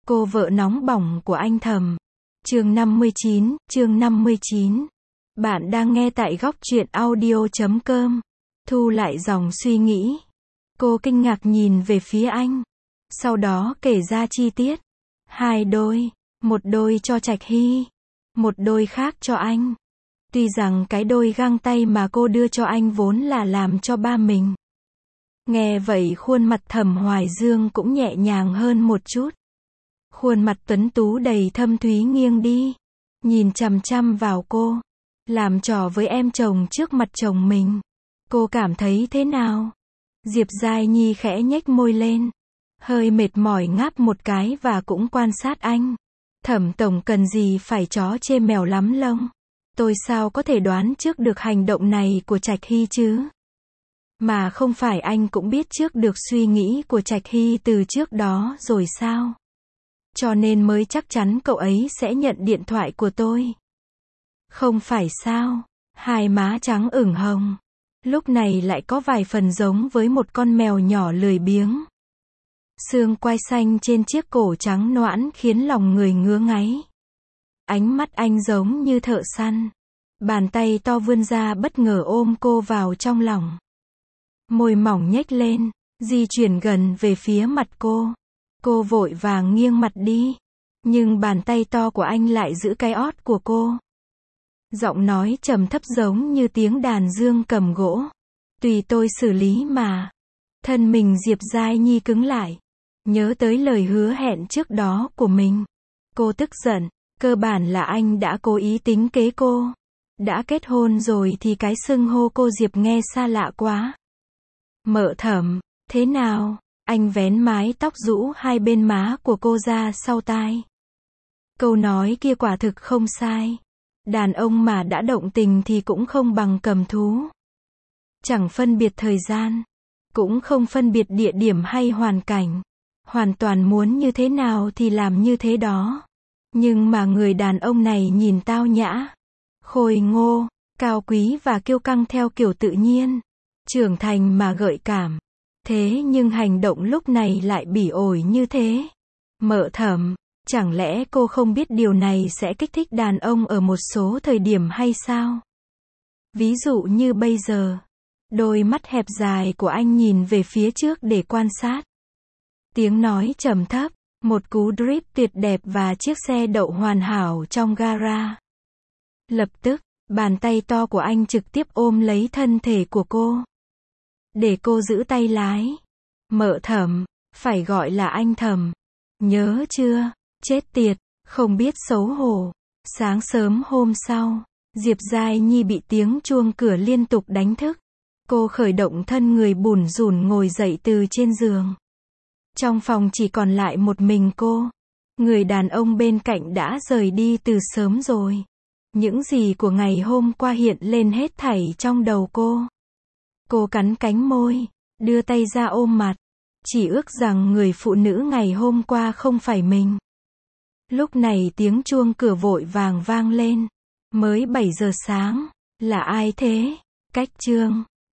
Cô vợ nóng bỏng của anh thầm. Chương 59. Bạn đang nghe tại góc truyện audio.com. Thu lại dòng suy nghĩ. Cô kinh ngạc nhìn về phía anh. Sau đó kể ra chi tiết. 2 đôi. Một đôi cho Trạch Hy. Một đôi khác cho anh. Tuy rằng cái đôi găng tay mà cô đưa cho anh vốn là làm cho ba mình. Nghe vậy khuôn mặt Thẩm Hoài Dương cũng nhẹ nhàng hơn một chút. Khuôn mặt tuấn tú đầy thâm thúy nghiêng đi. Nhìn chằm chằm vào cô. Làm trò với em chồng trước mặt chồng mình. Cô cảm thấy thế nào? Diệp Giai Nhi khẽ nhếch môi lên. Hơi mệt mỏi ngáp một cái và cũng quan sát anh. Thẩm tổng cần gì phải chó chê mèo lắm lông. Tôi sao có thể đoán trước được hành động này của Trạch Hy chứ? Mà không phải anh cũng biết trước được suy nghĩ của Trạch Hy từ trước đó rồi sao? Cho nên mới chắc chắn cậu ấy sẽ nhận điện thoại của tôi. Không phải sao? Hai má trắng ửng hồng. Lúc này lại có vài phần giống với một con mèo nhỏ lười biếng. Xương quai xanh trên chiếc cổ trắng nõn khiến lòng người ngứa ngáy. Ánh mắt anh giống như thợ săn. Bàn tay to vươn ra bất ngờ ôm cô vào trong lòng. Môi mỏng nhếch lên, di chuyển gần về phía mặt cô. Cô vội vàng nghiêng mặt đi. Nhưng bàn tay to của anh lại giữ cái ót của cô. Giọng nói trầm thấp giống như tiếng đàn dương cầm gỗ. Tùy tôi xử lý mà. Thân mình Diệp Giai Nhi cứng lại. Nhớ tới lời hứa hẹn trước đó của mình. Cô tức giận. Cơ bản là anh đã cố ý tính kế cô. Đã kết hôn rồi thì cái xưng hô cô Diệp nghe xa lạ quá. Mợ Thẩm, thế nào? Anh vén mái tóc rũ hai bên má của cô ra sau tai. Câu nói kia quả thực không sai. Đàn ông mà đã động tình thì cũng không bằng cầm thú. Chẳng phân biệt thời gian. Cũng không phân biệt địa điểm hay hoàn cảnh. Hoàn toàn muốn như thế nào thì làm như thế đó. Nhưng mà người đàn ông này nhìn tao nhã. Khôi ngô, cao quý và kiêu căng theo kiểu tự nhiên. Trưởng thành mà gợi cảm. Thế nhưng hành động lúc này lại bỉ ổi như thế. Mợ Thẩm, chẳng lẽ cô không biết điều này sẽ kích thích đàn ông ở một số thời điểm hay sao? Ví dụ như bây giờ. Đôi mắt hẹp dài của anh nhìn về phía trước để quan sát. Tiếng nói trầm thấp. Một cú drip tuyệt đẹp và chiếc xe đậu hoàn hảo trong gara. Lập tức, bàn tay to của anh trực tiếp ôm lấy thân thể của cô. Để cô giữ tay lái. Mợ Thẩm, phải gọi là anh Thẩm. Nhớ chưa? Chết tiệt, không biết xấu hổ. Sáng sớm hôm sau, Diệp Giai Nhi bị tiếng chuông cửa liên tục đánh thức. Cô khởi động thân người bủn rủn ngồi dậy từ trên giường. Trong phòng chỉ còn lại một mình cô. Người đàn ông bên cạnh đã rời đi từ sớm rồi. Những gì của ngày hôm qua hiện lên hết thảy trong đầu cô. Cô cắn cánh môi, đưa tay ra ôm mặt. Chỉ ước rằng người phụ nữ ngày hôm qua không phải mình. Lúc này tiếng chuông cửa vội vàng vang lên. Mới 7 giờ sáng. Là ai thế? Cách Trương.